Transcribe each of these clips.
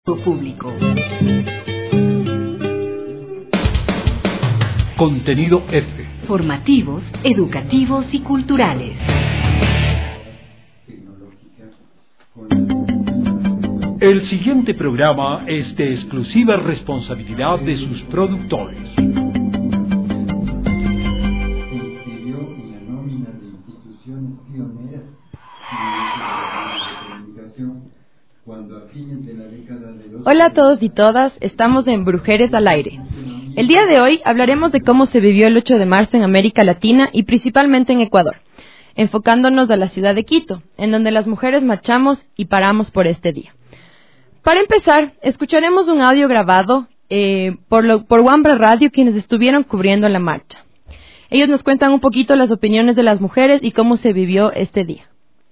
público. Contenido F. Formativos, educativos y culturales. El siguiente programa es de exclusiva responsabilidad de sus productores. Se inscribió en la nómina de instituciones pioneras en el de comunicación cuando a fines de la década de los... Hola a todos y todas, estamos en Brujeres al Aire. El día de hoy hablaremos de cómo se vivió el 8 de marzo en América Latina y principalmente en Ecuador, enfocándonos a la ciudad de Quito, en donde las mujeres marchamos y paramos por este día. Para empezar, escucharemos un audio grabado por Wambra Radio, quienes estuvieron cubriendo la marcha. Ellos nos cuentan un poquito las opiniones de las mujeres y cómo se vivió este día.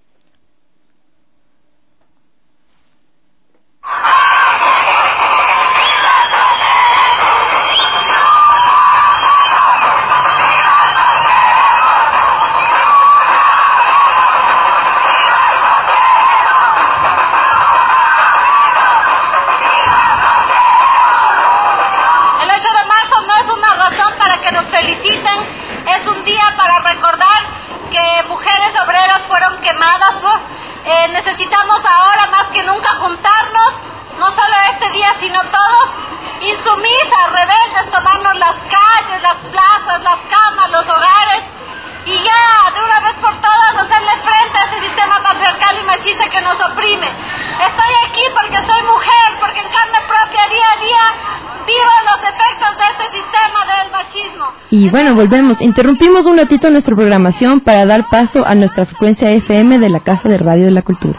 Es un día para recordar que mujeres obreras fueron quemadas. Necesitamos ahora más que nunca juntarnos, no solo este día, sino todos, insumisas, rebeldes, tomarnos las calles, las plazas, las camas, los hogares, y ya, de una vez por todas, hacerle frente a ese sistema patriarcal y machista que nos oprime. Estoy aquí porque soy mujer, porque en carne propia, día a día, vivo los efectos de este sistema del machismo. Y bueno, volvemos. Interrumpimos un ratito nuestra programación para dar paso a nuestra frecuencia FM de la Casa de Radio de la Cultura.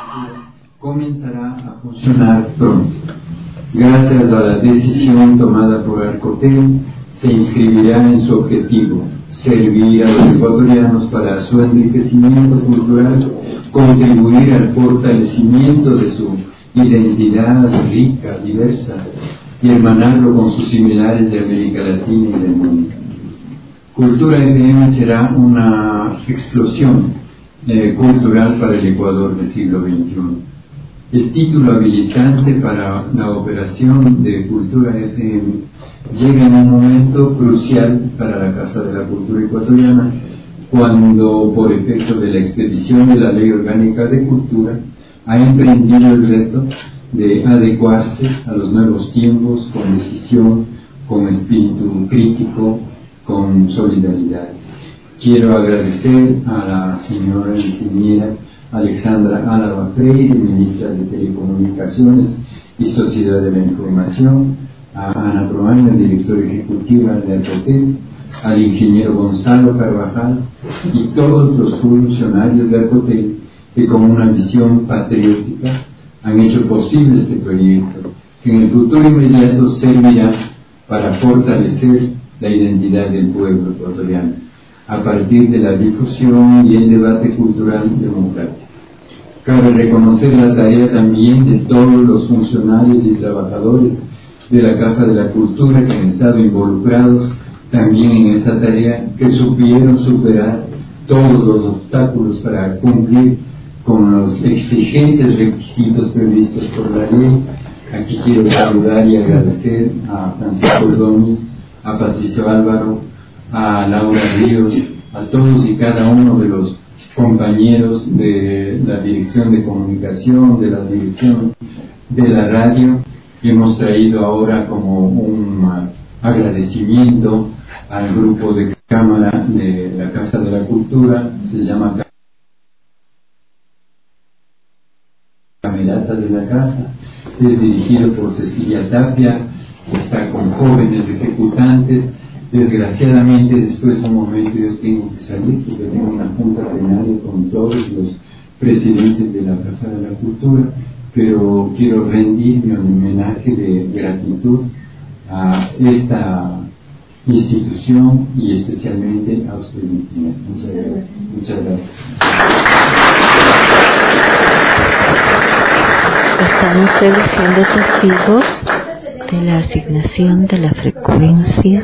Comenzará a funcionar pronto. Gracias a la decisión tomada por Arcotel, se inscribirá en su objetivo: servir a los ecuatorianos para su enriquecimiento cultural, contribuir al fortalecimiento de su identidad rica, diversa, y hermanarlo con sus similares de América Latina y del mundo. Cultura FM será una explosión cultural para el Ecuador del siglo XXI. El título habilitante para la operación de Cultura FM llega en un momento crucial para la Casa de la Cultura Ecuatoriana, cuando, por efecto de la expedición de la Ley Orgánica de Cultura, ha emprendido el reto de adecuarse a los nuevos tiempos con decisión, con espíritu crítico, con solidaridad. Quiero agradecer a la señora ingeniera Alexandra Álava Freire, ministra de Telecomunicaciones y Sociedad de la Información, a Ana Proaño, directora ejecutiva de Arcotel, al ingeniero Gonzalo Carvajal y todos los funcionarios de Arcotel que con una visión patriótica han hecho posible este proyecto, que en el futuro inmediato servirá para fortalecer la identidad del pueblo ecuatoriano, a partir de la difusión y el debate cultural democrático. Cabe reconocer la tarea también de todos los funcionarios y trabajadores de la Casa de la Cultura que han estado involucrados también en esta tarea, que supieron superar todos los obstáculos para cumplir con los exigentes requisitos previstos por la ley. Aquí quiero saludar y agradecer a Francisco Ordóñez, a Patricio Álvaro, a Laura Ríos, a todos y cada uno de los compañeros de la Dirección de Comunicación, de la Dirección de la Radio. Hemos traído ahora como un agradecimiento al grupo de cámara de la Casa de la Cultura, se llama Camerata de la Casa, es dirigido por Cecilia Tapia, está con jóvenes ejecutantes. Desgraciadamente, después de un momento yo tengo que salir porque tengo una junta plenaria con todos los presidentes de la Casa de la Cultura, pero quiero rendir mi homenaje de gratitud a esta institución y especialmente a usted, Virginia. Muchas gracias. Muchas gracias. Están ustedes siendo testigos de la asignación de la frecuencia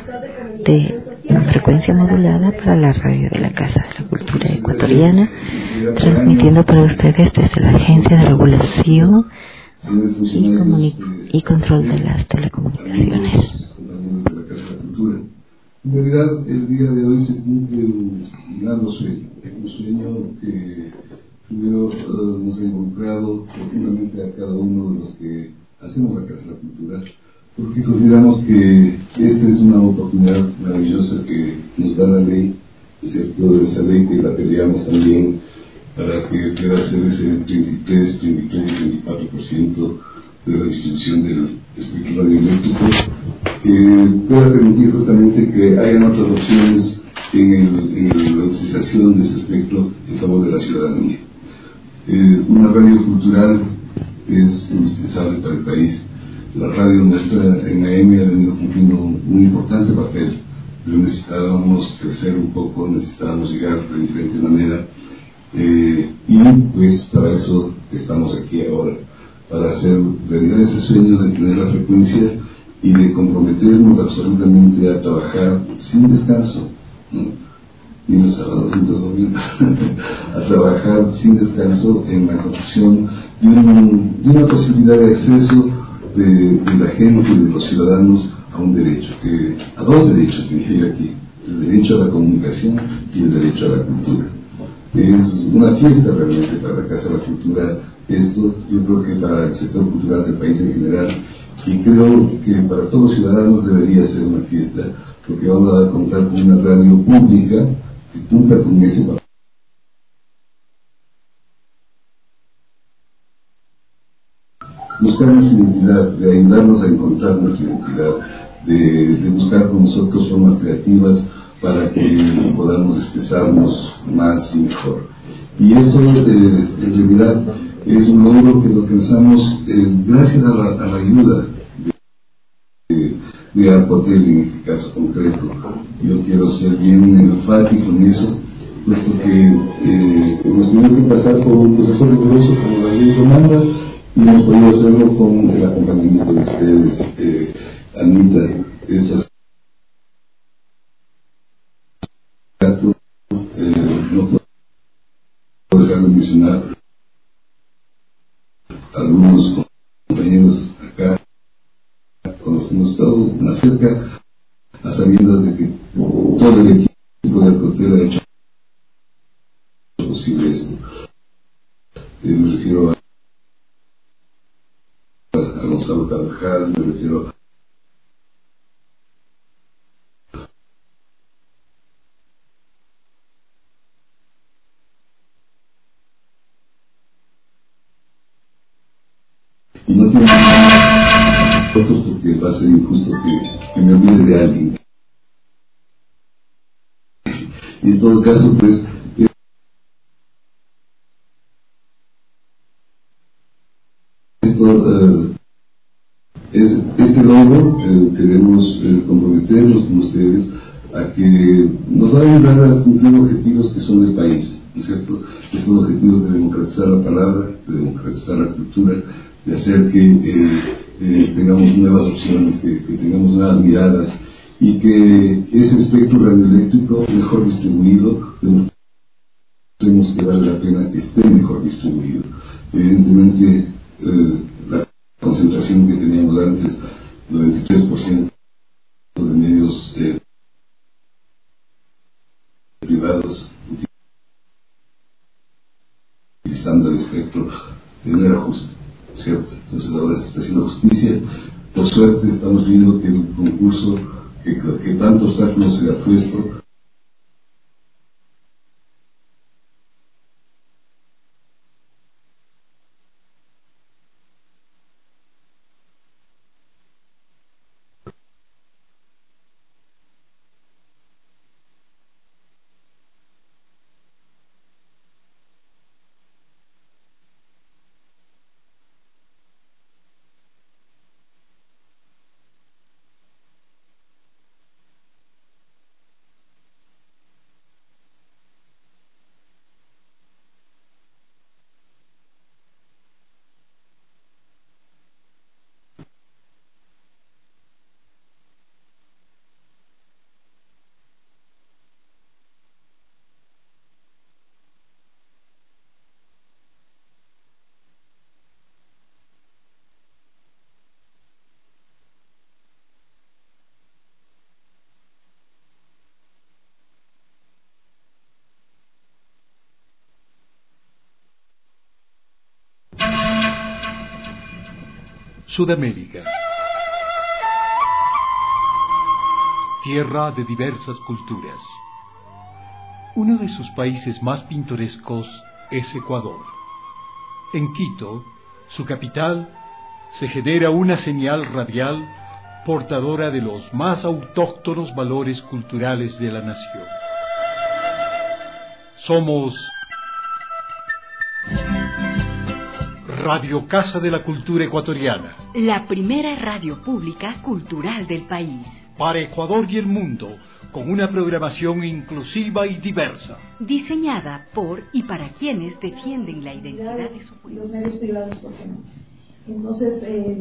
modulada para la radio de la Casa de la Cultura Ecuatoriana, transmitiendo para ustedes desde la Agencia de Regulación y control de las telecomunicaciones. Compañeros de la Casa de la Cultura. En realidad, el día de hoy se cumple un gran sueño, un sueño que primero nos ha involucrado profundamente a cada uno de los que hacemos la Casa de la Cultura, porque consideramos que esta es una oportunidad maravillosa que nos da la ley, ¿no es cierto? Esa ley que la peleamos también para que pueda ser ese 33, 34% de la distribución del espectro radioeléctrico, que pueda permitir justamente que hayan otras opciones en la utilización de ese espectro en favor de la ciudadanía. Una radio cultural es indispensable para el país. La radio nuestra en AM ha venido cumpliendo un muy importante papel, pero necesitábamos crecer un poco, necesitábamos llegar de diferente manera, y pues para eso estamos aquí ahora, para hacer realidad ese sueño de tener la frecuencia y de comprometernos absolutamente a trabajar sin descanso, ¿no? Ni los sábados ni los domingos, a trabajar sin descanso en la construcción de una posibilidad de acceso de la gente, de los ciudadanos, a un derecho, a dos derechos dije yo aquí: el derecho a la comunicación y el derecho a la cultura. Es una fiesta realmente para la Casa de la Cultura esto, yo creo que para el sector cultural del país en general, y creo que para todos los ciudadanos debería ser una fiesta, porque vamos a contar con una radio pública que cumpla con ese papel. Buscar nuestra identidad, de ayudarnos a encontrar nuestra identidad, de buscar con nosotros formas creativas para que podamos expresarnos más y mejor. Y eso en realidad es un logro que lo alcanzamos gracias a la ayuda de Arpotel en este caso concreto. Yo quiero ser bien enfático en eso, puesto que hemos tenido que pasar por un proceso riguroso como la ley lo manda, y hemos podido hacerlo con el acompañamiento de ustedes, Anita. Esas no puedo dejar de mencionar algunos compañeros acá con los que hemos estado más cerca, a sabiendas de que todo el equipo de Arcotel ha hecho posible esto. Me refiero a Gonzalo Carvajal, me refiero y no tiene otros, porque va a ser injusto que me olvide de alguien. Y en todo caso, pues, este logro queremos comprometernos con ustedes a que nos va a ayudar a cumplir objetivos que son del país, ¿no es cierto? Estos objetivos de democratizar la palabra, de democratizar la cultura, de hacer que tengamos nuevas opciones, que tengamos nuevas miradas, y que ese espectro radioeléctrico mejor distribuido, tenemos que vale la pena que esté mejor distribuido. Evidentemente, la concentración que teníamos antes, 93% de medios privados utilizando el espectro, no era justo, ¿cierto? Entonces ahora se está haciendo justicia. Por suerte estamos viendo que el concurso que tantos obstáculos se ha puesto Sudamérica. Tierra de diversas culturas. Uno de sus países más pintorescos es Ecuador. En Quito, su capital, se genera una señal radial portadora de los más autóctonos valores culturales de la nación. Somos Radio Casa de la Cultura Ecuatoriana, la primera radio pública cultural del país. Para Ecuador y el mundo, con una programación inclusiva y diversa. Diseñada por y para quienes defienden la identidad de su pueblo. Los medios privados, ¿por qué no? Entonces,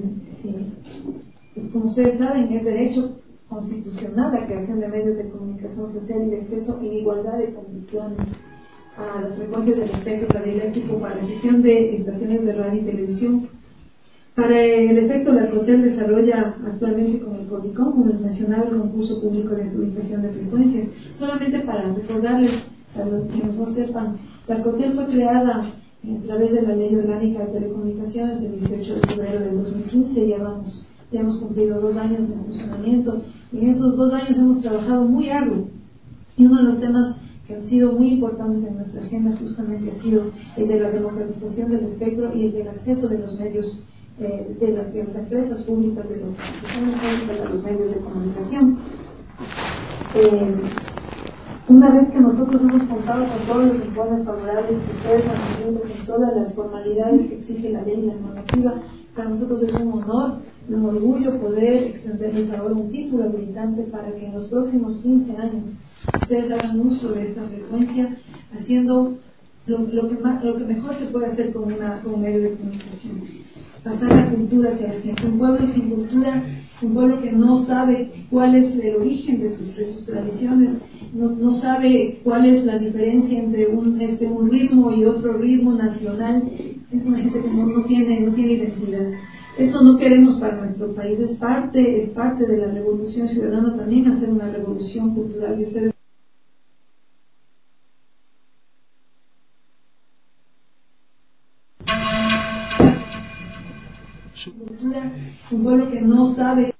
como ustedes saben, es derecho constitucional la creación de medios de comunicación social y de acceso en igualdad de condiciones a las frecuencias del espectro radioeléctrico para la gestión de estaciones de radio y televisión. Para el efecto, la Arcotel desarrolla actualmente con el Codicom, como les mencionaba, el concurso público de adjudicación de frecuencias. Solamente para recordarles, para los que no sepan, la Arcotel fue creada a través de la Ley Orgánica de Telecomunicaciones del 18 de febrero de 2015. Ya hemos cumplido 2 años de funcionamiento, y en esos 2 años hemos trabajado muy arduo. Y uno de los temas que han sido muy importantes en nuestra agenda justamente ha sido el de la democratización del espectro y el del acceso de los medios de las empresas públicas, de las instituciones públicas a los medios de comunicación. Una vez que nosotros hemos contado con todos los informes favorables que ustedes han tenido, con todas las formalidades que exige la ley y la normativa, para nosotros es un honor, un orgullo poder extenderles ahora un título habilitante para que en los próximos 15 años ustedes hagan uso de esta frecuencia, haciendo lo que mejor se puede hacer con un medio de comunicación. Pasar la cultura hacia la gente. Un pueblo sin cultura, un pueblo que no sabe cuál es el origen de sus tradiciones, no sabe cuál es la diferencia entre un ritmo y otro ritmo nacional. Es una gente que no tiene identidad. Eso no queremos para nuestro país. Es parte de la revolución ciudadana también hacer una revolución cultural. Y ustedes cultura, un pueblo que no sabe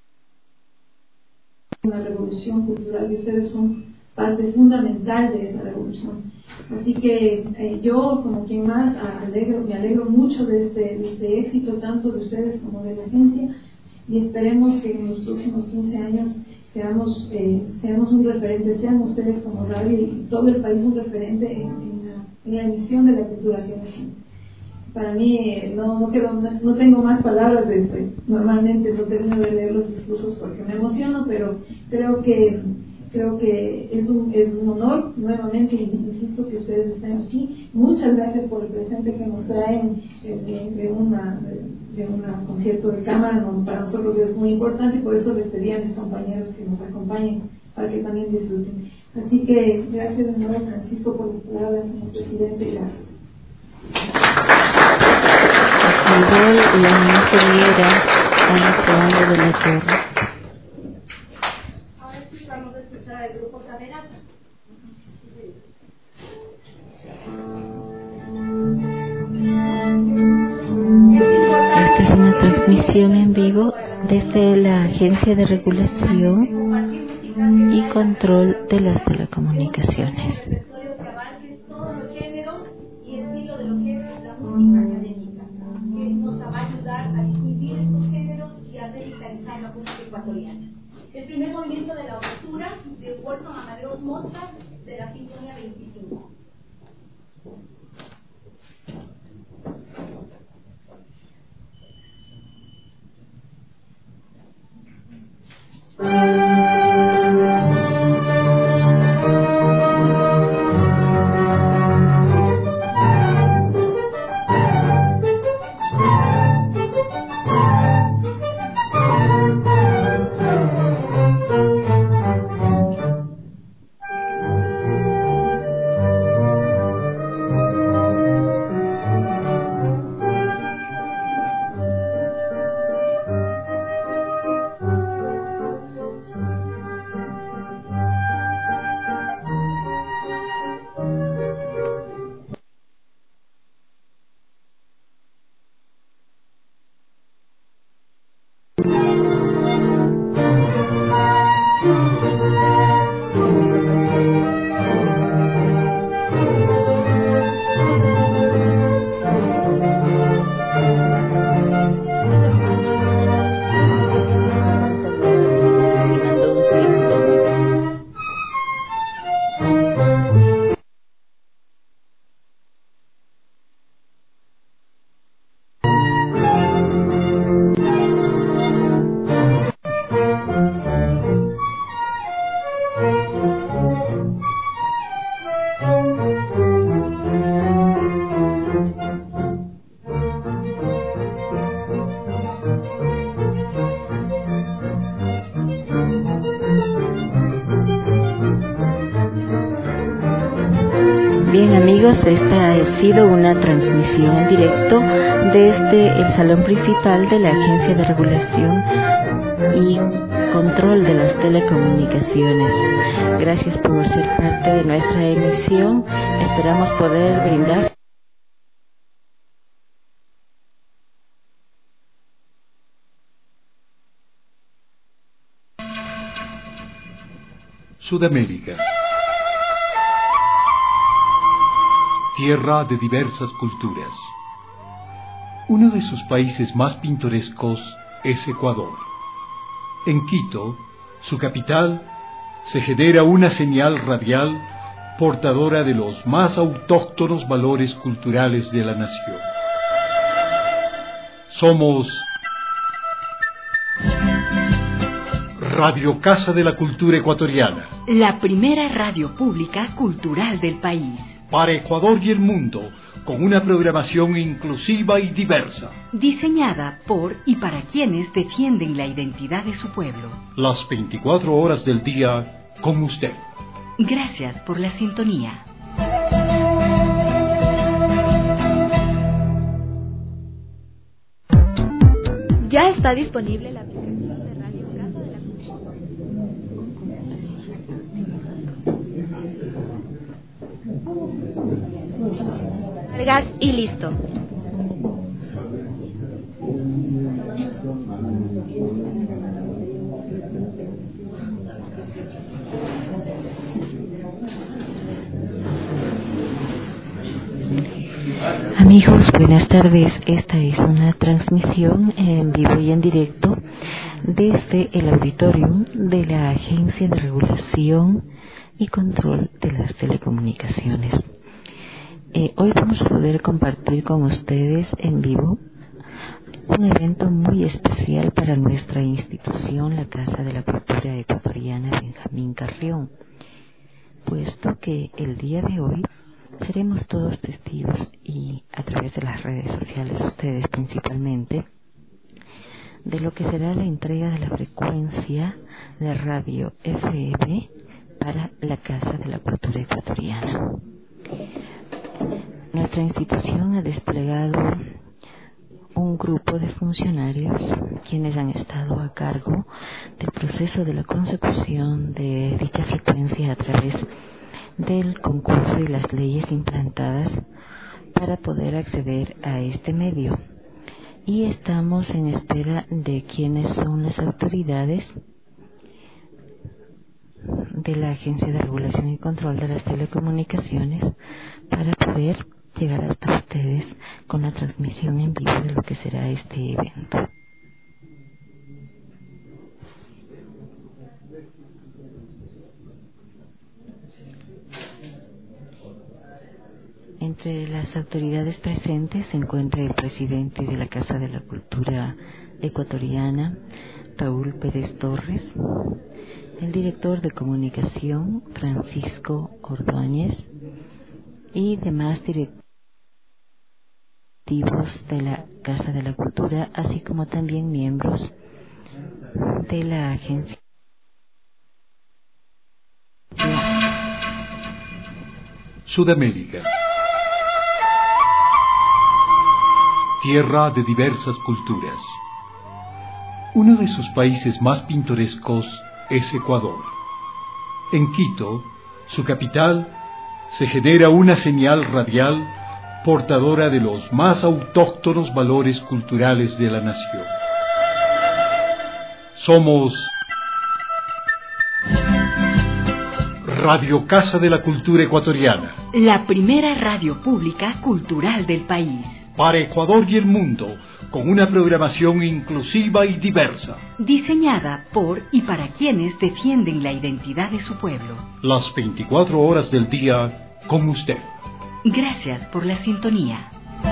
una revolución cultural, y ustedes son parte fundamental de esa revolución. Así que yo, como quien más, me alegro mucho de este éxito, tanto de ustedes como de la agencia, y esperemos que en los próximos 15 años seamos un referente, sean ustedes como radio y todo el país un referente en la emisión de la cultura hacia la gente. Para mí no tengo más palabras. Normalmente no termino de leer los discursos porque me emociono, pero creo que es un honor nuevamente, y insisto, que ustedes estén aquí. Muchas gracias por el presente que nos traen de un concierto de cámara. Para nosotros es muy importante, y por eso les pedí a mis compañeros que nos acompañen para que también disfruten. Así que gracias de nuevo, Francisco, por las palabras, señor presidente. Gracias. La ingeniera Ana Probando de la Torre. Ahora sí vamos a escuchar al grupo Camerata. Esta es una transmisión en vivo desde la Agencia de Regulación y Control de las Telecomunicaciones. El primer movimiento de la obertura de Wolfgang Amadeus Mozart de la Sinfonía 25. Bien amigos, esta ha sido una transmisión en directo desde el salón principal de la Agencia de Regulación y Control de las Telecomunicaciones. Gracias por ser parte de nuestra emisión. Esperamos poder brindar Sudamérica. Tierra de diversas culturas. Uno de sus países más pintorescos es Ecuador. En Quito, su capital, se genera una señal radial portadora de los más autóctonos valores culturales de la nación. Somos Radio Casa de la Cultura Ecuatoriana, la primera radio pública cultural del país. Para Ecuador y el mundo, con una programación inclusiva y diversa. Diseñada por y para quienes defienden la identidad de su pueblo. Las 24 horas del día con usted. Gracias por la sintonía. Ya está disponible la aplicación de Radio Casa de la Cultura. Cargas y listo. Amigos, buenas tardes. Esta es una transmisión en vivo y en directo desde el auditorium de la Agencia de Regulación y Control de las Telecomunicaciones. Hoy vamos a poder compartir con ustedes en vivo un evento muy especial para nuestra institución, la Casa de la Cultura Ecuatoriana Benjamín Carrión, puesto que el día de hoy seremos todos testigos y a través de las redes sociales, ustedes principalmente, de lo que será la entrega de la frecuencia de radio FM para la Casa de la Cultura Ecuatoriana. Nuestra institución ha desplegado un grupo de funcionarios quienes han estado a cargo del proceso de la consecución de dicha frecuencia a través del concurso y las leyes implantadas para poder acceder a este medio. Y estamos en espera de quiénes son las autoridades de la Agencia de Regulación y Control de las Telecomunicaciones para poder llegar hasta ustedes con la transmisión en vivo de lo que será este evento. Entre las autoridades presentes se encuentra el presidente de la Casa de la Cultura Ecuatoriana, Raúl Pérez Torres, el director de comunicación, Francisco Ordóñez, y demás directivos de la Casa de la Cultura, así como también miembros de la agencia. Sudamérica. Tierra de diversas culturas. Uno de sus países más pintorescos es Ecuador. En Quito, su capital, se genera una señal radial portadora de los más autóctonos valores culturales de la nación. Somos Radio Casa de la Cultura Ecuatoriana, la primera radio pública cultural del país. Para Ecuador y el mundo, con una programación inclusiva y diversa. Diseñada por y para quienes defienden la identidad de su pueblo. Las 24 horas del día con usted. Gracias por la sintonía.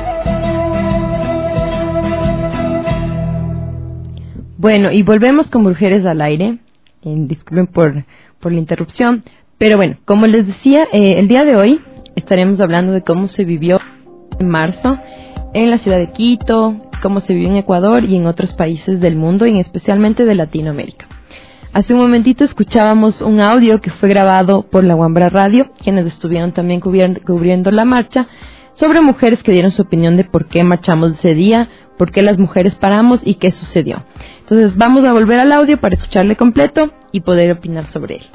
Bueno, y volvemos con Mujeres al Aire. Disculpen por la interrupción. Pero bueno, como les decía, el día de hoy estaremos hablando de cómo se vivió en marzo en la ciudad de Quito, cómo se vivió en Ecuador y en otros países del mundo, y especialmente de Latinoamérica. Hace un momentito escuchábamos un audio que fue grabado por la Wambra Radio, quienes estuvieron también cubriendo la marcha, sobre mujeres que dieron su opinión de por qué marchamos ese día, por qué las mujeres paramos y qué sucedió. Entonces vamos a volver al audio para escucharle completo y poder opinar sobre él.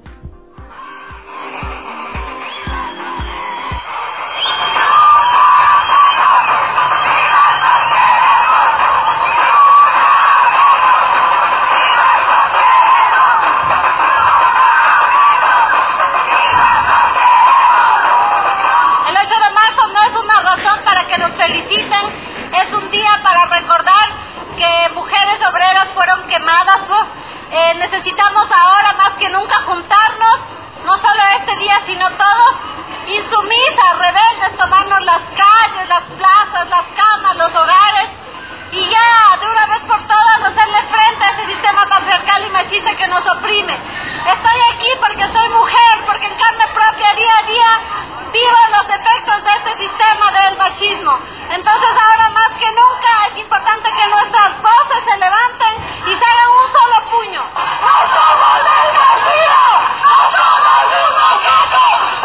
Es un día para recordar que mujeres obreras fueron quemadas. Necesitamos ahora más que nunca juntarnos, no solo este día, sino todos, insumisas, rebeldes, tomarnos las calles, las plazas, las camas, los hogares, y ya, de una vez por todas, hacerle frente a ese sistema patriarcal y machista que nos oprime. Estoy aquí porque soy mujer, porque en carne propia, día a día, vivo los efectos de este sistema del machismo. Entonces ahora más que nunca es importante que nuestras voces se levanten y se hagan un solo puño. ¡No somos del vacío! ¡No somos de un objeto!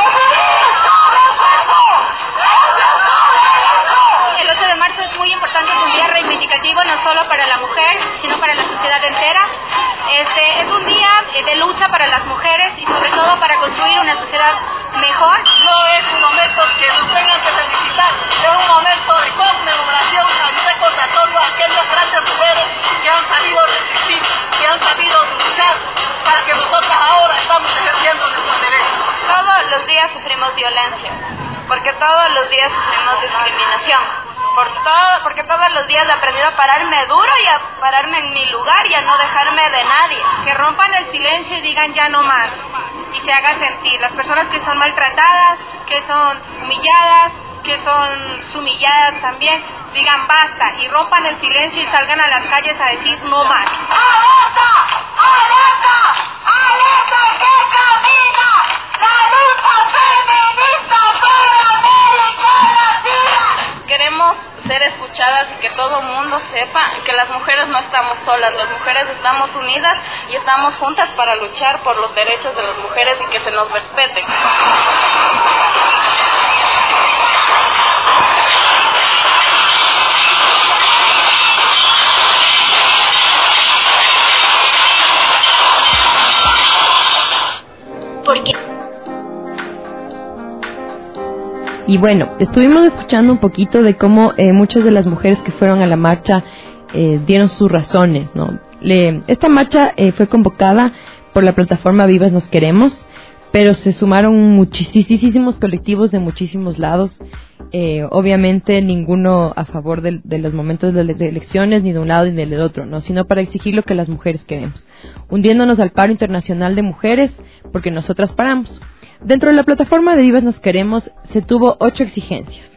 El 8 de marzo es muy importante, es un día reivindicativo no solo para la mujer, sino para la sociedad entera. Es un día de lucha para las mujeres y sobre todo para construir una sociedad mejor. No es un momento que nos tengan que felicitar, es un momento de conmemoración, un recordatorio a aquellas grandes mujeres que han sabido resistir, que han sabido luchar para que nosotras ahora estamos ejerciendo nuestros derechos. Todos los días sufrimos violencia, porque todos los días sufrimos discriminación. Porque todos los días he aprendido a pararme duro y a pararme en mi lugar y a no dejarme de nadie. Que rompan el silencio y digan ya no más. Y se haga sentir. Las personas que son maltratadas, que son humilladas, que son sumilladas también, digan basta y rompan el silencio y salgan a las calles a decir no más. ¡Alerta! ¡Alerta! ¡Alerta que camina! ¡La lucha feminista por América Latina! Queremos ser escuchadas y que todo el mundo sepa que las mujeres no estamos solas, las mujeres estamos unidas y estamos juntas para luchar por los derechos de las mujeres y que se nos respeten. Y bueno, estuvimos escuchando un poquito de cómo muchas de las mujeres que fueron a la marcha dieron sus razones, ¿no? Esta marcha fue convocada por la plataforma Vivas Nos Queremos, pero se sumaron muchísimos colectivos de muchísimos lados, obviamente ninguno a favor de los momentos de las elecciones, ni de un lado ni del otro, ¿no? Sino para exigir lo que las mujeres queremos, hundiéndonos al paro internacional de mujeres, porque nosotras paramos. Dentro de la plataforma de Vivas Nos Queremos se tuvo 8 exigencias.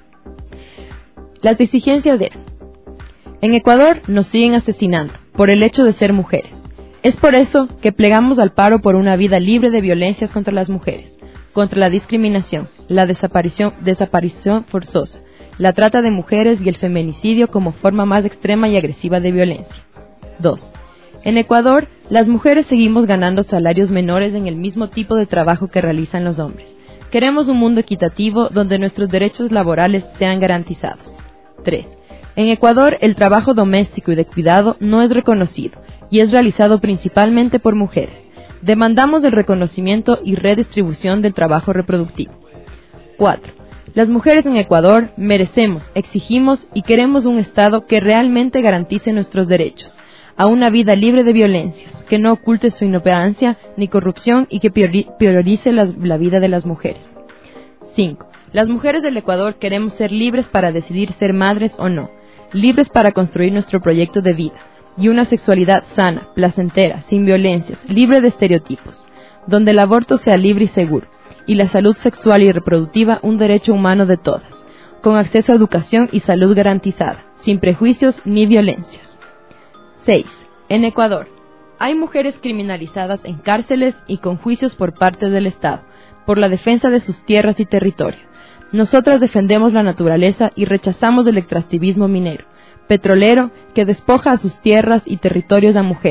Las exigencias eran: en Ecuador nos siguen asesinando por el hecho de ser mujeres. Es por eso que plegamos al paro por una vida libre de violencias contra las mujeres, contra la discriminación, la desaparición forzosa, la trata de mujeres y el feminicidio como forma más extrema y agresiva de violencia. 2. En Ecuador, las mujeres seguimos ganando salarios menores en el mismo tipo de trabajo que realizan los hombres. Queremos un mundo equitativo donde nuestros derechos laborales sean garantizados. 3. En Ecuador, el trabajo doméstico y de cuidado no es reconocido y es realizado principalmente por mujeres. Demandamos el reconocimiento y redistribución del trabajo reproductivo. 4. Las mujeres en Ecuador merecemos, exigimos y queremos un Estado que realmente garantice nuestros derechos a una vida libre de violencias, que no oculte su inoperancia ni corrupción y que priorice la vida de las mujeres. 5. Las mujeres del Ecuador queremos ser libres para decidir ser madres o no, libres para construir nuestro proyecto de vida y una sexualidad sana, placentera, sin violencias, libre de estereotipos, donde el aborto sea libre y seguro, y la salud sexual y reproductiva un derecho humano de todas, con acceso a educación y salud garantizada, sin prejuicios ni violencias. 6. En Ecuador, hay mujeres criminalizadas en cárceles y con juicios por parte del Estado, por la defensa de sus tierras y territorio. Nosotras defendemos la naturaleza y rechazamos el extractivismo minero, petrolero, que despoja a sus tierras y territorios a mujeres,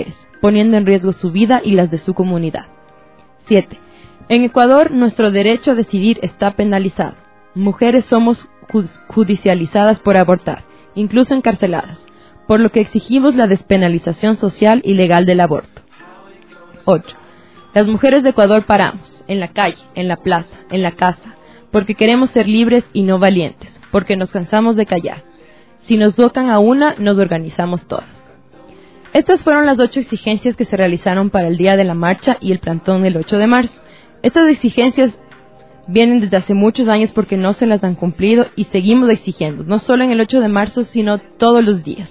poniendo en riesgo su vida y las de su comunidad. 7. En Ecuador, nuestro derecho a decidir está penalizado. Mujeres somos judicializadas por abortar, incluso encarceladas, por lo que exigimos la despenalización social y legal del aborto. 8. Las mujeres de Ecuador paramos, en la calle, en la plaza, en la casa, porque queremos ser libres y no valientes, porque nos cansamos de callar. Si nos tocan a una, nos organizamos todas. Estas fueron las 8 exigencias que se realizaron para el día de la marcha y el plantón del 8 de marzo. Estas exigencias vienen desde hace muchos años porque no se las han cumplido y seguimos exigiendo, no solo en el 8 de marzo, sino todos los días.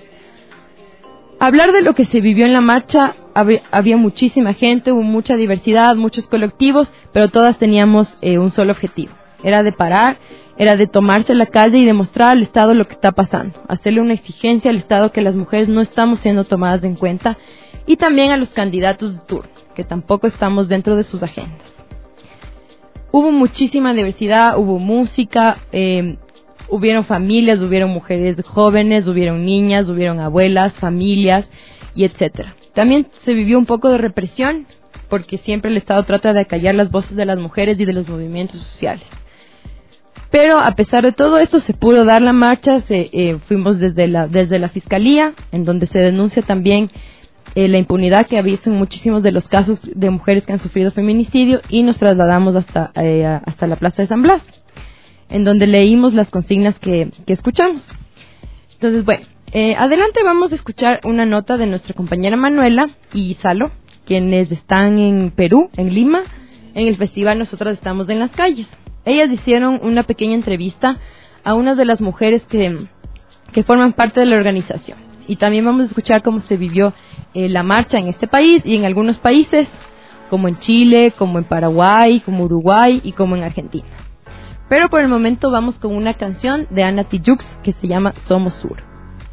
Hablar de lo que se vivió en la marcha, había muchísima gente, hubo mucha diversidad, muchos colectivos, pero todas teníamos un solo objetivo. Era de parar, era de tomarse la calle y demostrar al Estado lo que está pasando, hacerle una exigencia al Estado que las mujeres no estamos siendo tomadas en cuenta y también a los candidatos de turno, que tampoco estamos dentro de sus agendas. Hubo muchísima diversidad, hubo música, hubieron familias, hubieron mujeres jóvenes, hubieron niñas, hubieron abuelas, familias y etcétera. También se vivió un poco de represión, porque siempre el Estado trata de acallar las voces de las mujeres y de los movimientos sociales. Pero a pesar de todo esto se pudo dar la marcha, fuimos desde la Fiscalía, en donde se denuncia también la impunidad que ha habido en muchísimos de los casos de mujeres que han sufrido feminicidio, y nos trasladamos hasta la Plaza de San Blas, en donde leímos las consignas que escuchamos. Entonces, bueno, adelante vamos a escuchar una nota de nuestra compañera Manuela y Salo, quienes están en Perú, en Lima, en el festival Nosotras Estamos en las Calles. Ellas hicieron una pequeña entrevista a una de las mujeres que forman parte de la organización. Y también vamos a escuchar cómo se vivió la marcha en este país y en algunos países, como en Chile, como en Paraguay, como Uruguay y como en Argentina. Pero por el momento vamos con una canción de Ana Tijoux que se llama Somos Sur.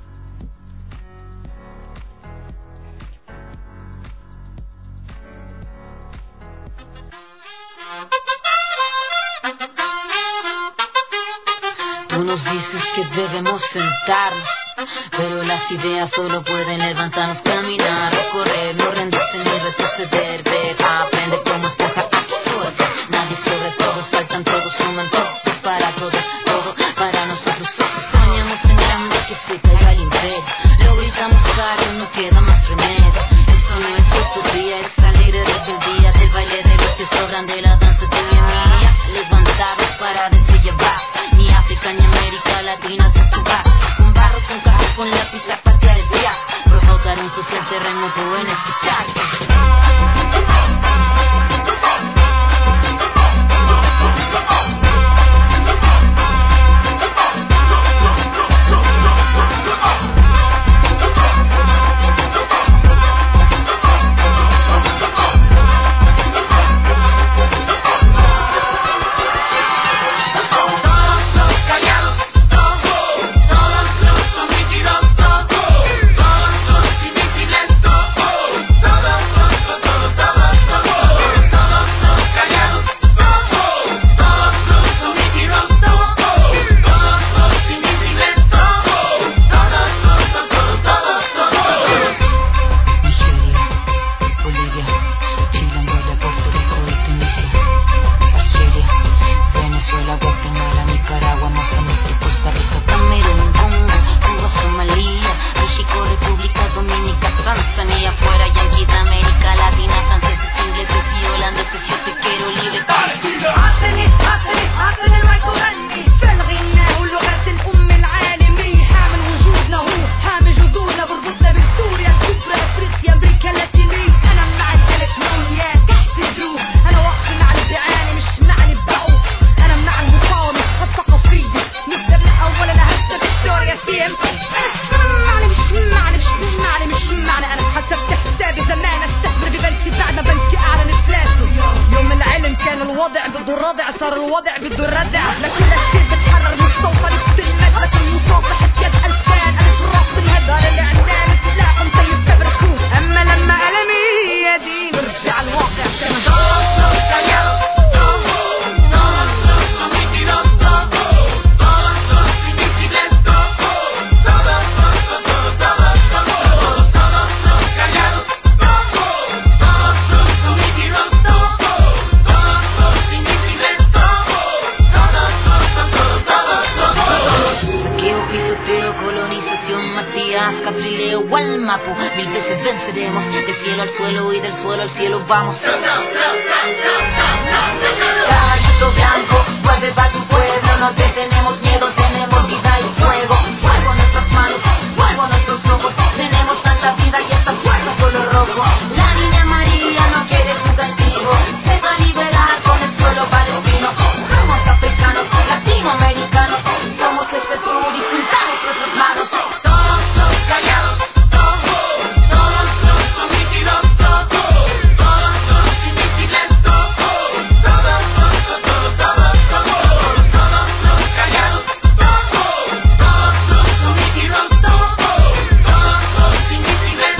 Tú nos dices que debemos sentarnos, pero las ideas solo pueden levantarnos, caminar, recorrer, no rendirse ni retroceder, ver, aprender cómo es caja absorbe. Nadie sobre todos, faltan todos, suman todos para todos, todo para nosotros. Soñamos en grande que se caiga el imperio, lo gritamos caro, no queda más remedio. Esto no es utopía, es alegre rebeldía del baile de los que sobran de la danza tuya y mía. Levantarnos para desllevar, ni África ni América Latina de su bar. Con barro, con café, con lápiz a patear el día, provocar un social terremoto en este chat. tiempo, 1000 veces venceremos. Del cielo al suelo y del suelo al cielo vamos. Caballito blanco, vuelve pa' tu pueblo. No te tenemos miedo, tenemos vida y fuego. Fuego en nuestras manos, fuego en nuestros ojos. Tenemos tanta vida y hasta fuego color rojo. La niña María no quiere tu castigo. Se va a liberar con el suelo palestino. Somos africanos, latinoamericanos. Somos este sur y juntamos nuestras manos. Todos los callados, todos los sometidos, todos los invisibles, todos los callados, todos los sometidos, todos los invisibles,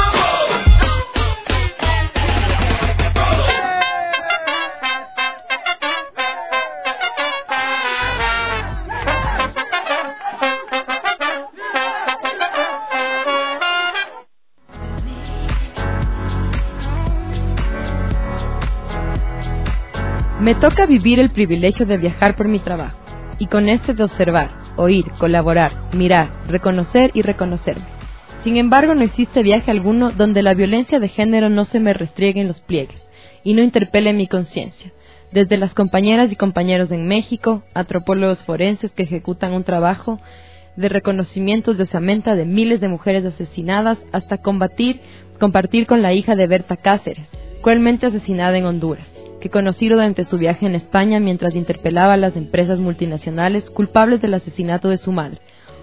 Me toca vivir el privilegio de viajar por mi trabajo, y con este de observar, oír, colaborar, mirar, reconocer y reconocerme. Sin embargo, no existe viaje alguno donde la violencia de género no se me restriegue en los pliegues y no interpele mi conciencia. Desde las compañeras y compañeros en México, antropólogos forenses que ejecutan un trabajo de reconocimientos de osamenta de miles de mujeres asesinadas, hasta compartir con la hija de Berta Cáceres, cruelmente asesinada en Honduras, que conocí durante su viaje en España mientras interpelaba a las empresas multinacionales culpables del asesinato de su madre.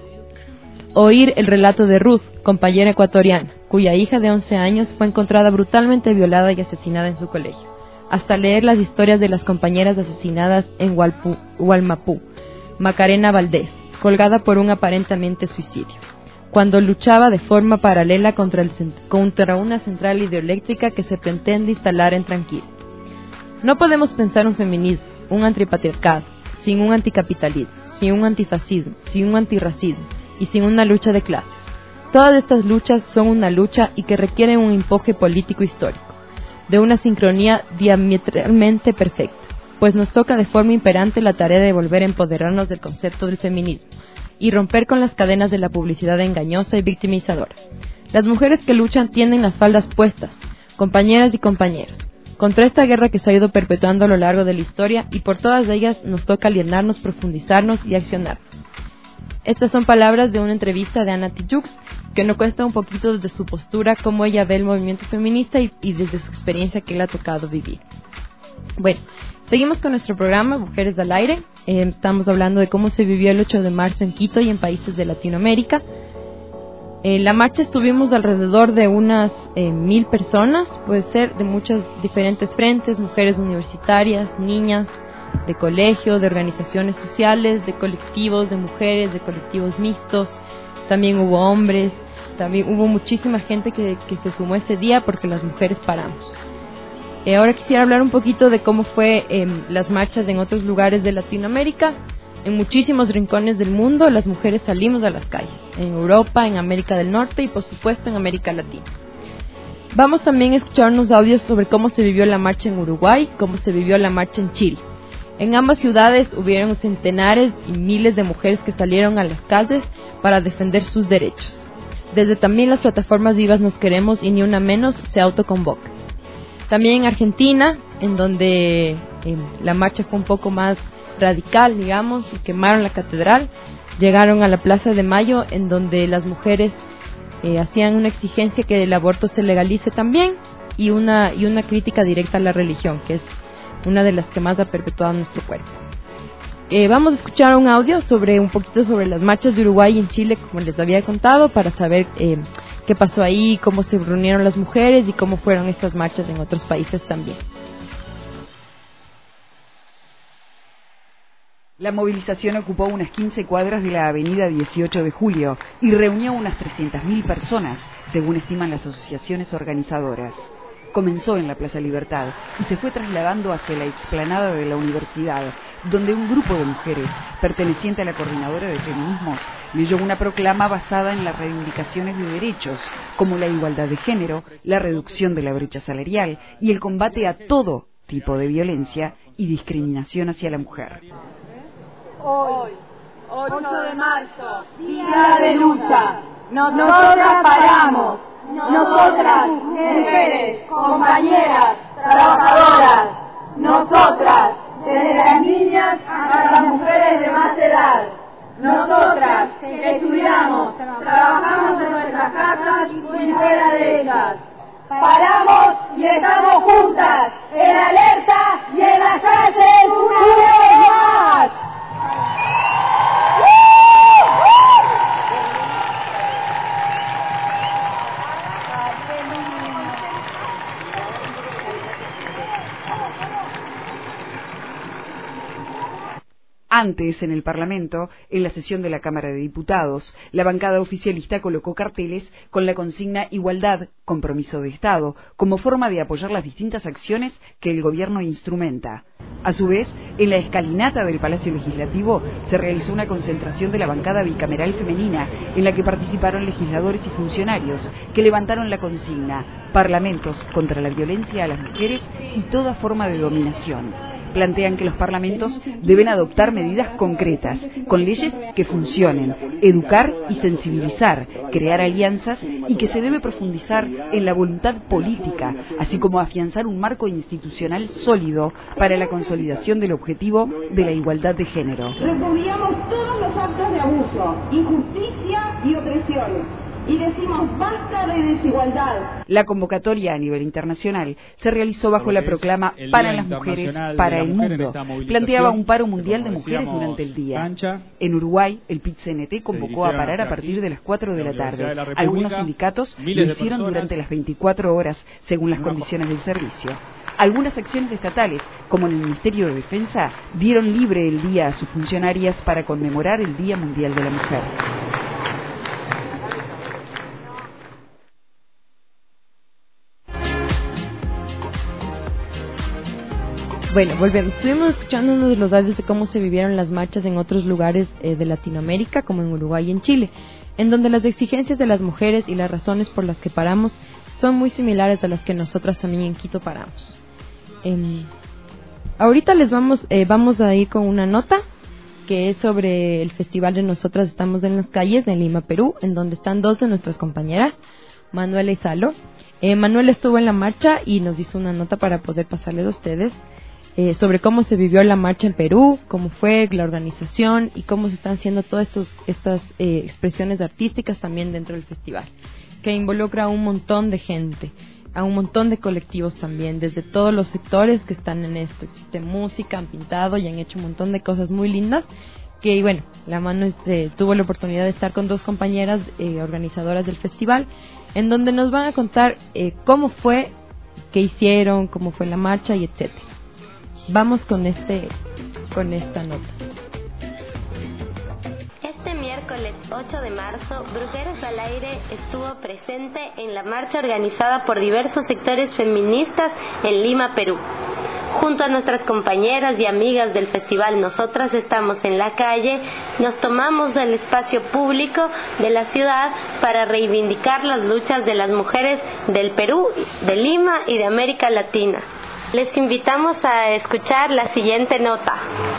Oír el relato de Ruth, compañera ecuatoriana, cuya hija de 11 años fue encontrada brutalmente violada y asesinada en su colegio. Hasta leer las historias de las compañeras asesinadas en Hualmapú, Macarena Valdés, colgada por un aparentemente suicidio, cuando luchaba de forma paralela contra una central hidroeléctrica que se pretende instalar en Tranquil. No podemos pensar un feminismo, un antipatriarcado, sin un anticapitalismo, sin un antifascismo, sin un antirracismo y sin una lucha de clases. Todas estas luchas son una lucha y que requieren un empuje político histórico, de una sincronía diametralmente perfecta, pues nos toca de forma imperante la tarea de volver a empoderarnos del concepto del feminismo y romper con las cadenas de la publicidad engañosa y victimizadora. Las mujeres que luchan tienen las faldas puestas, compañeras y compañeros, contra esta guerra que se ha ido perpetuando a lo largo de la historia, y por todas ellas nos toca alienarnos, profundizarnos y accionarnos. Estas son palabras de una entrevista de Ana Tijoux, que nos cuenta un poquito desde su postura, cómo ella ve el movimiento feminista y desde su experiencia que le ha tocado vivir. Bueno, seguimos con nuestro programa Mujeres al Aire. Estamos hablando de cómo se vivió el 8 de marzo en Quito y en países de Latinoamérica. En la marcha estuvimos alrededor de unas 1000 personas, puede ser, de muchas diferentes frentes, mujeres universitarias, niñas, de colegio, de organizaciones sociales, de colectivos de mujeres, de colectivos mixtos, también hubo hombres, también hubo muchísima gente que se sumó ese día porque las mujeres paramos. Ahora quisiera hablar un poquito de cómo fue las marchas en otros lugares de Latinoamérica. En muchísimos rincones del mundo las mujeres salimos a las calles, en Europa, en América del Norte y por supuesto en América Latina. Vamos también a escuchar unos audios sobre cómo se vivió la marcha en Uruguay, cómo se vivió la marcha en Chile. En ambas ciudades hubieron centenares y miles de mujeres que salieron a las calles para defender sus derechos. Desde también las plataformas Vivas Nos Queremos y Ni Una Menos se autoconvoca. También en Argentina, en donde la marcha fue un poco más radical, digamos, y quemaron la catedral, llegaron a la Plaza de Mayo, en donde las mujeres hacían una exigencia que el aborto se legalice también y una crítica directa a la religión, que es una de las que más ha perpetuado nuestro cuerpo. Vamos a escuchar un audio un poquito sobre las marchas de Uruguay y en Chile, como les había contado, para saber qué pasó ahí, cómo se reunieron las mujeres y cómo fueron estas marchas en otros países también. La movilización ocupó unas 15 cuadras de la avenida 18 de Julio y reunió unas 300.000 personas, según estiman las asociaciones organizadoras. Comenzó en la Plaza Libertad y se fue trasladando hacia la explanada de la universidad, donde un grupo de mujeres, perteneciente a la Coordinadora de Feminismos, leyó una proclama basada en las reivindicaciones de derechos, como la igualdad de género, la reducción de la brecha salarial y el combate a todo tipo de violencia y discriminación hacia la mujer. Hoy, 8 de marzo, día de lucha, Nosotras paramos. Nosotras, mujeres, compañeras, trabajadoras. Nosotras, desde las niñas hasta las mujeres de más edad. Nosotras, que estudiamos, trabajamos en nuestras casas y fuera de ellas. Paramos y estamos juntas, en alerta y en las calles una vez más. Antes, en el Parlamento, en la sesión de la Cámara de Diputados, la bancada oficialista colocó carteles con la consigna Igualdad, compromiso de Estado, como forma de apoyar las distintas acciones que el gobierno instrumenta. A su vez, en la escalinata del Palacio Legislativo se realizó una concentración de la bancada bicameral femenina, en la que participaron legisladores y funcionarios, que levantaron la consigna Parlamentos contra la violencia a las mujeres y toda forma de dominación. Plantean que los parlamentos deben adoptar medidas concretas, con leyes que funcionen, educar y sensibilizar, crear alianzas y que se debe profundizar en la voluntad política, así como afianzar un marco institucional sólido para la consolidación del objetivo de la igualdad de género. Repudiamos todos los actos de abuso, injusticia y opresión. Y decimos basta de desigualdad. La convocatoria a nivel internacional se realizó bajo la proclama Para las Mujeres, para el Mundo. Planteaba un paro mundial de mujeres durante el día. En Uruguay, el PIT-CNT convocó a parar a partir de las 4 de la tarde. Algunos sindicatos lo hicieron durante las 24 horas, según las condiciones del servicio. Algunas acciones estatales, como en el Ministerio de Defensa, dieron libre el día a sus funcionarias para conmemorar el Día Mundial de la Mujer. Bueno, volvemos. Estuvimos escuchando uno de los audios de cómo se vivieron las marchas en otros lugares de Latinoamérica, como en Uruguay y en Chile, en donde las exigencias de las mujeres y las razones por las que paramos son muy similares a las que nosotras también en Quito paramos. Ahorita les vamos a ir con una nota que es sobre el festival de Nosotras Estamos en las Calles de Lima, Perú, en donde están dos de nuestras compañeras, Manuela y Salo. Manuela estuvo en la marcha y nos hizo una nota para poder pasarles a ustedes sobre cómo se vivió la marcha en Perú, cómo fue la organización y cómo se están haciendo todas estas expresiones artísticas también dentro del festival, que involucra a un montón de gente, a un montón de colectivos también, desde todos los sectores que están en esto. Existe música, han pintado y han hecho un montón de cosas muy lindas, que bueno, la Manu tuvo la oportunidad de estar con dos compañeras organizadoras del festival, en donde nos van a contar cómo fue, qué hicieron, cómo fue la marcha y etcétera. Vamos con esta nota. Este miércoles 8 de marzo, Brujeres al Aire estuvo presente en la marcha organizada por diversos sectores feministas en Lima, Perú. Junto a nuestras compañeras y amigas del festival Nosotras Estamos en la Calle, nos tomamos del espacio público de la ciudad para reivindicar las luchas de las mujeres del Perú, de Lima y de América Latina. Les invitamos a escuchar la siguiente nota.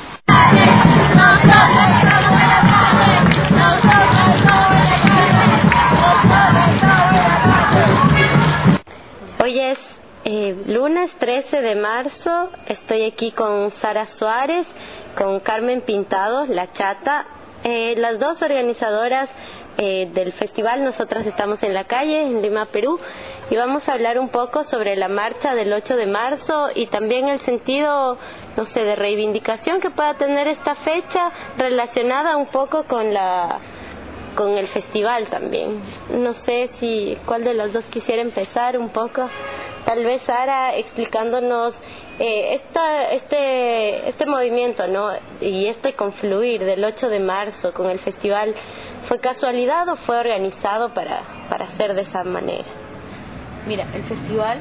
Hoy es lunes 13 de marzo, estoy aquí con Sara Suárez, con Carmen Pintado, La Chata, las dos organizadoras del festival Nosotras Estamos en la Calle, en Lima, Perú, y vamos a hablar un poco sobre la marcha del 8 de marzo y también el sentido, no sé, de reivindicación que pueda tener esta fecha relacionada un poco con el festival también. No sé cuál de las dos quisiera empezar un poco. Tal vez Sara explicándonos este movimiento, ¿no? Y este confluir del 8 de marzo con el festival, ¿fue casualidad o fue organizado para ser de esa manera? Mira, el festival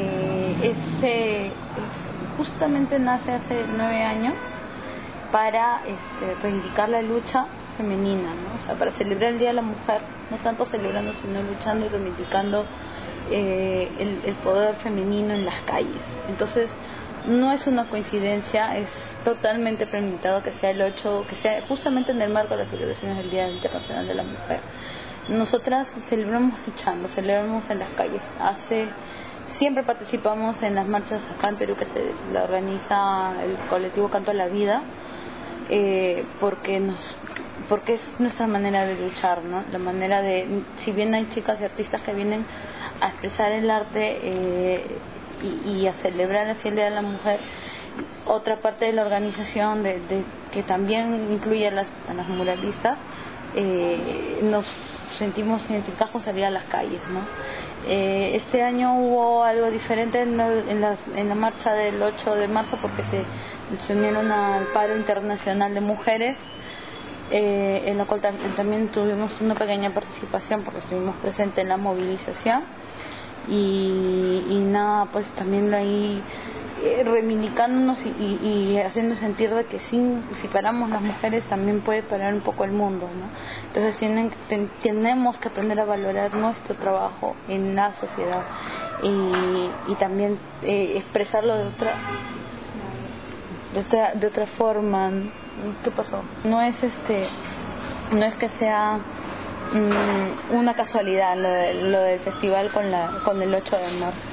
justamente nace hace 9 años para reivindicar la lucha femenina, ¿no? O sea, para celebrar el Día de la Mujer, no tanto celebrando, sino luchando y reivindicando el poder femenino en las calles. Entonces, no es una coincidencia, es totalmente premeditado que sea el 8, que sea justamente en el marco de las celebraciones del Día Internacional de la Mujer. Nosotras celebramos luchando, celebramos en las calles. Siempre participamos en las marchas acá en Perú que se la organiza el colectivo Canto a la Vida, porque es nuestra manera de luchar, ¿no? La manera de, si bien hay chicas y artistas que vienen a expresar el arte y a celebrar así el Día de la Mujer, otra parte de la organización que también incluye a las muralistas, nos sentimos identificados con salir a las calles, ¿no? Este año hubo algo diferente en la marcha del 8 de marzo porque se unieron al paro internacional de mujeres, en la cual también tuvimos una pequeña participación porque estuvimos presentes en la movilización y nada, pues también ahí reivindicándonos y haciendo sentir de que si paramos las mujeres también puede parar un poco el mundo, ¿no? Entonces tenemos que aprender a valorar nuestro trabajo en la sociedad y también expresarlo de otra forma. ¿Qué pasó? No es que sea una casualidad lo del festival con el 8 de marzo.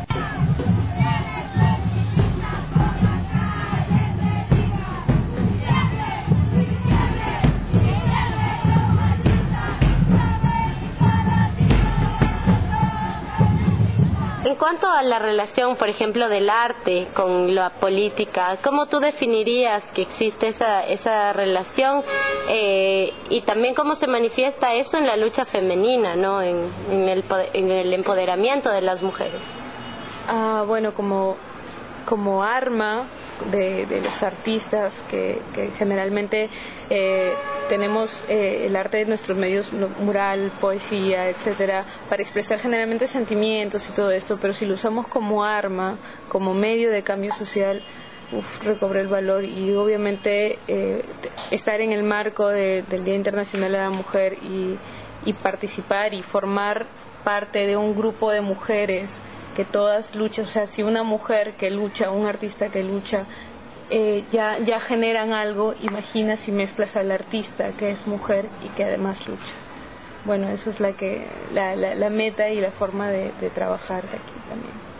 En cuanto a la relación, por ejemplo, del arte con la política, ¿cómo tú definirías que existe esa relación y también cómo se manifiesta eso en la lucha femenina, ¿no? en el empoderamiento de las mujeres? Bueno, como arma de los artistas que generalmente tenemos el arte de nuestros medios, mural, poesía, etcétera, para expresar generalmente sentimientos y todo esto, pero si lo usamos como arma, como medio de cambio social, recobra el valor y obviamente estar en el marco del Día Internacional de la Mujer y participar y formar parte de un grupo de mujeres que todas luchan, o sea, si una mujer que lucha, un artista que lucha, ya generan algo, imagina si mezclas al artista que es mujer y que además lucha. Bueno, eso es la meta y la forma de trabajar de aquí también.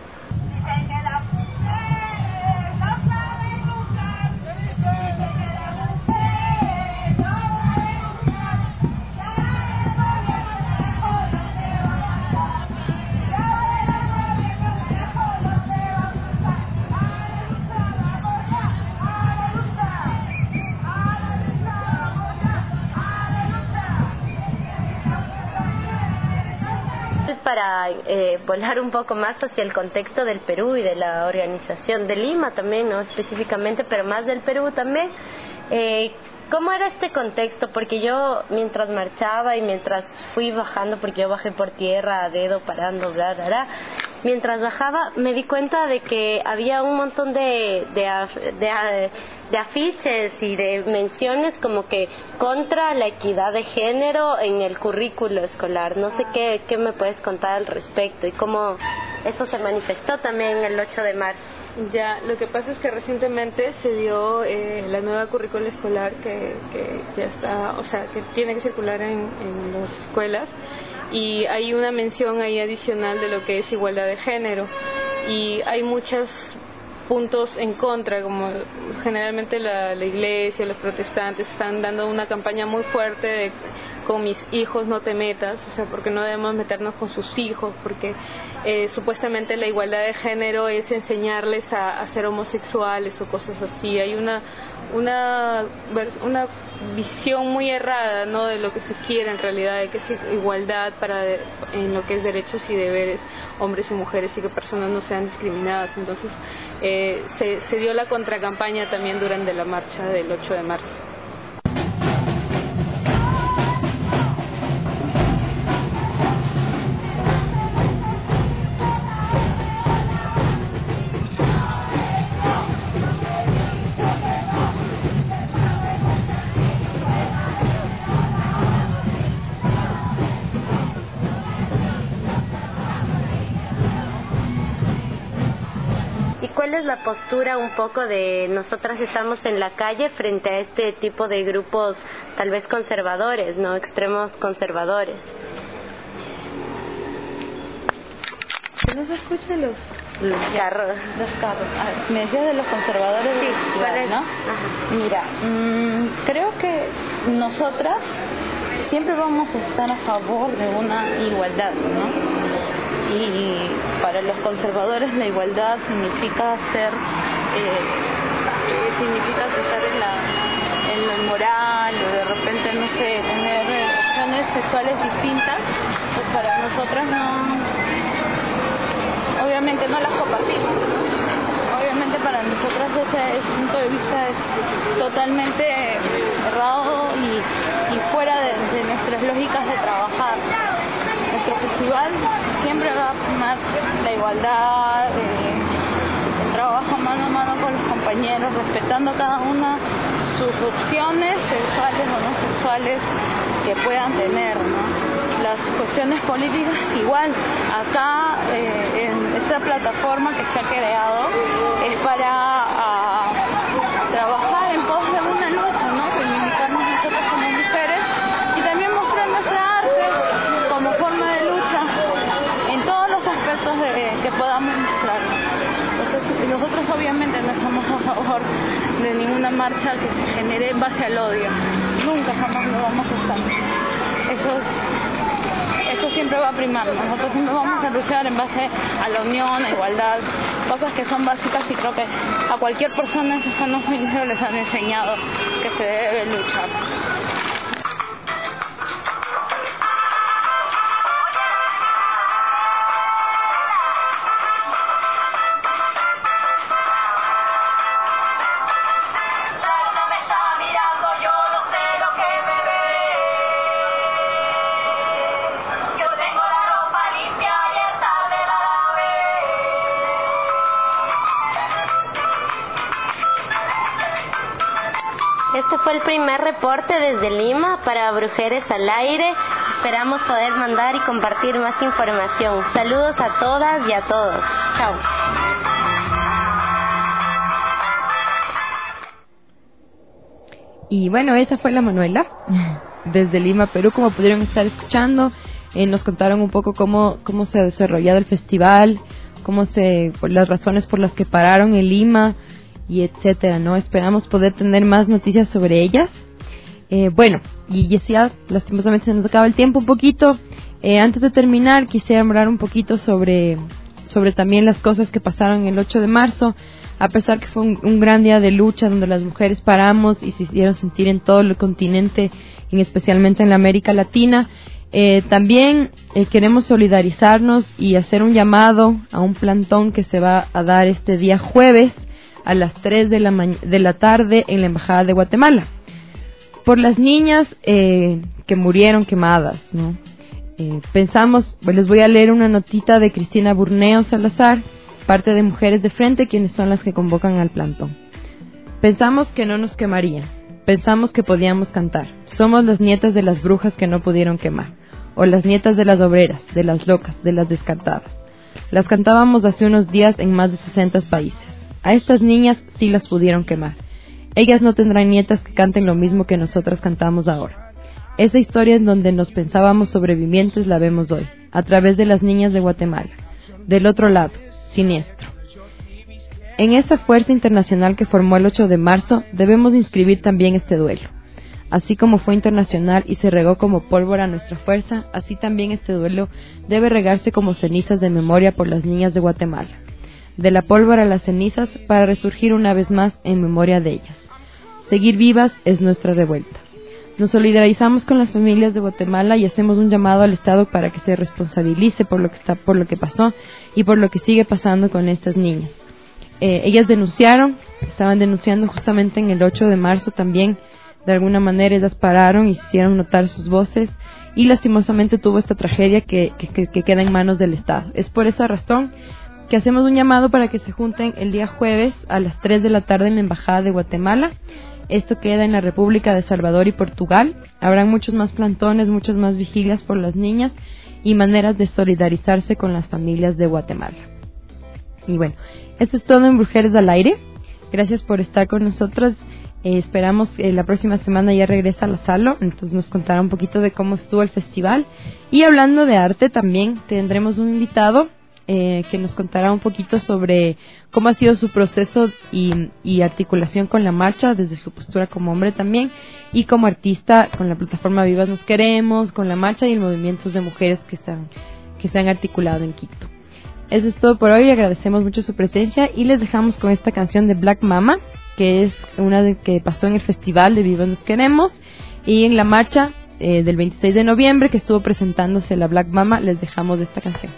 Para volar un poco más hacia el contexto del Perú y de la organización de Lima también, no específicamente, pero más del Perú también, ¿cómo era este contexto? Porque yo mientras marchaba y mientras fui bajando, porque yo bajé por tierra a dedo, parando, bla, bla, bla, mientras bajaba me di cuenta de que había un montón de afiches y de menciones como que contra la equidad de género en el currículo escolar. No sé qué me puedes contar al respecto y cómo eso se manifestó también el 8 de marzo. Ya, lo que pasa es que recientemente se dio la nueva currícula escolar que ya está, o sea, que tiene que circular en las escuelas y hay una mención ahí adicional de lo que es igualdad de género y hay muchos puntos en contra, como generalmente la iglesia, los protestantes están dando una campaña muy fuerte de con mis hijos no te metas, o sea, porque no debemos meternos con sus hijos, porque supuestamente la igualdad de género es enseñarles a ser homosexuales o cosas así. Hay una visión muy errada, ¿no?, de lo que se quiere en realidad, de que es igualdad en lo que es derechos y deberes hombres y mujeres y que personas no sean discriminadas. Entonces se dio la contracampaña también durante la marcha del 8 de marzo. ¿Cuál es la postura un poco de nosotras estamos en la calle frente a este tipo de grupos tal vez conservadores, no extremos conservadores? Que no se escuchen los carros. Los carros. Me decías de los conservadores del festival, ¿no? Ajá. Mira, creo que nosotras siempre vamos a estar a favor de una igualdad, ¿no? Y para los conservadores la igualdad significa estar en lo moral, o de repente, no sé, tener opciones sexuales distintas, pues para nosotras obviamente no las compartimos, ¿no? Obviamente para nosotras ese punto de vista es totalmente errado y fuera de nuestras lógicas de trabajar. Nuestro festival siempre va a primar la igualdad, el trabajo mano a mano con los compañeros, respetando cada una sus opciones sexuales o no sexuales que puedan tener, ¿no? Las cuestiones políticas igual, acá en esta plataforma que se ha creado es para trabajar en pos de una lucha, ¿no? Reivindicarnos nosotros como mujeres y también mostrar nuestra arte como forma de lucha en todos los aspectos que podamos mostrar. Entonces, nosotros obviamente no estamos a favor de ninguna marcha que se genere en base al odio. Nunca jamás lo vamos a estar. Eso siempre va a primar. Nosotros siempre vamos a luchar en base a la unión, a igualdad, cosas que son básicas y creo que a cualquier persona en sus sanos juicios les han enseñado que se debe luchar. Este fue el primer reporte desde Lima para Brujeres al Aire. Esperamos poder mandar y compartir más información. Saludos a todas y a todos. Chao. Y bueno, esa fue la Manuela desde Lima, Perú. Como pudieron estar escuchando, nos contaron un poco cómo se ha desarrollado el festival, las razones por las que pararon en Lima y etcétera, ¿no? Esperamos poder tener más noticias sobre ellas. Bueno, y ya lastimosamente se nos acaba el tiempo un poquito. Antes de terminar, quisiera hablar un poquito sobre también las cosas que pasaron el 8 de marzo. A pesar que fue un gran día de lucha donde las mujeres paramos y se hicieron sentir en todo el continente, y especialmente en la América Latina, también queremos solidarizarnos y hacer un llamado a un plantón que se va a dar este día jueves a las 3 de la tarde en la Embajada de Guatemala por las niñas que murieron quemadas, ¿no? Pensamos, les voy a leer una notita de Cristina Burneo Salazar, parte de Mujeres de Frente, quienes son las que convocan al plantón. Pensamos que no nos quemarían, pensamos que podíamos cantar. Somos las nietas de las brujas que no pudieron quemar, o las nietas de las obreras, de las locas, de las descartadas. Las cantábamos hace unos días en más de 60 países. A estas niñas sí las pudieron quemar. Ellas no tendrán nietas que canten lo mismo que nosotras cantamos ahora. Esa historia en donde nos pensábamos sobrevivientes la vemos hoy, a través de las niñas de Guatemala. Del otro lado, siniestro. En esa fuerza internacional que formó el 8 de marzo, debemos inscribir también este duelo. Así como fue internacional y se regó como pólvora nuestra fuerza, así también este duelo debe regarse como cenizas de memoria por las niñas de Guatemala. De la pólvora a las cenizas para resurgir una vez más en memoria de ellas. Seguir vivas es nuestra revuelta. Nos solidarizamos con las familias de Guatemala y hacemos un llamado al Estado para que se responsabilice por lo que pasó y por lo que sigue pasando con estas niñas. Ellas estaban denunciando justamente en el 8 de marzo también, de alguna manera ellas pararon y hicieron notar sus voces y lastimosamente tuvo esta tragedia que queda en manos del Estado. Es por esa razón que hacemos un llamado para que se junten el día jueves a las 3 de la tarde en la Embajada de Guatemala. Esto queda en la República de Salvador y Portugal. Habrán muchos más plantones, muchas más vigilias por las niñas y maneras de solidarizarse con las familias de Guatemala. Y bueno, esto es todo en Brujeres al Aire. Gracias por estar con nosotros. Esperamos que la próxima semana ya regresa a la Salo, entonces nos contará un poquito de cómo estuvo el festival. Y hablando de arte también tendremos un invitado que nos contará un poquito sobre cómo ha sido su proceso y articulación con la marcha, desde su postura como hombre también, y como artista con la plataforma Vivas Nos Queremos, con la marcha y el movimiento de mujeres que se han articulado en Quito. Eso es todo por hoy, agradecemos mucho su presencia y les dejamos con esta canción de Black Mama, que es una que pasó en el festival de Vivas Nos Queremos y en la marcha del 26 de noviembre que estuvo presentándose la Black Mama. Les dejamos de esta canción.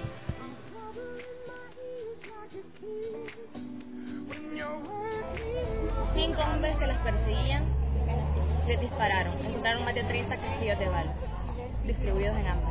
5 hombres que las perseguían les dispararon. Encontraron más de 30 casquillos de bala distribuidos en ambas.